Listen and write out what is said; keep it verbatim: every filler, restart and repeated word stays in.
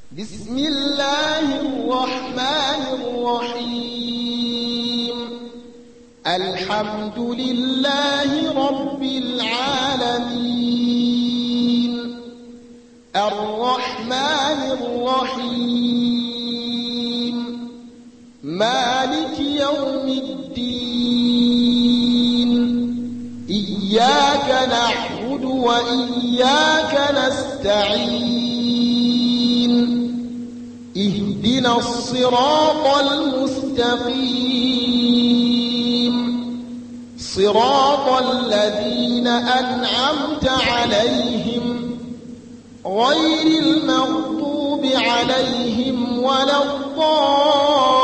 بسم الله الرحمن الرحيم الحمد لله رب العالمين الرحمن الرحيم مالك يوم الدين إياك نعبد وإياك نستعين اهدنا الصراط المستقيم صراط الذين أنعمت عليهم غير المغضوب عليهم ولا الضالين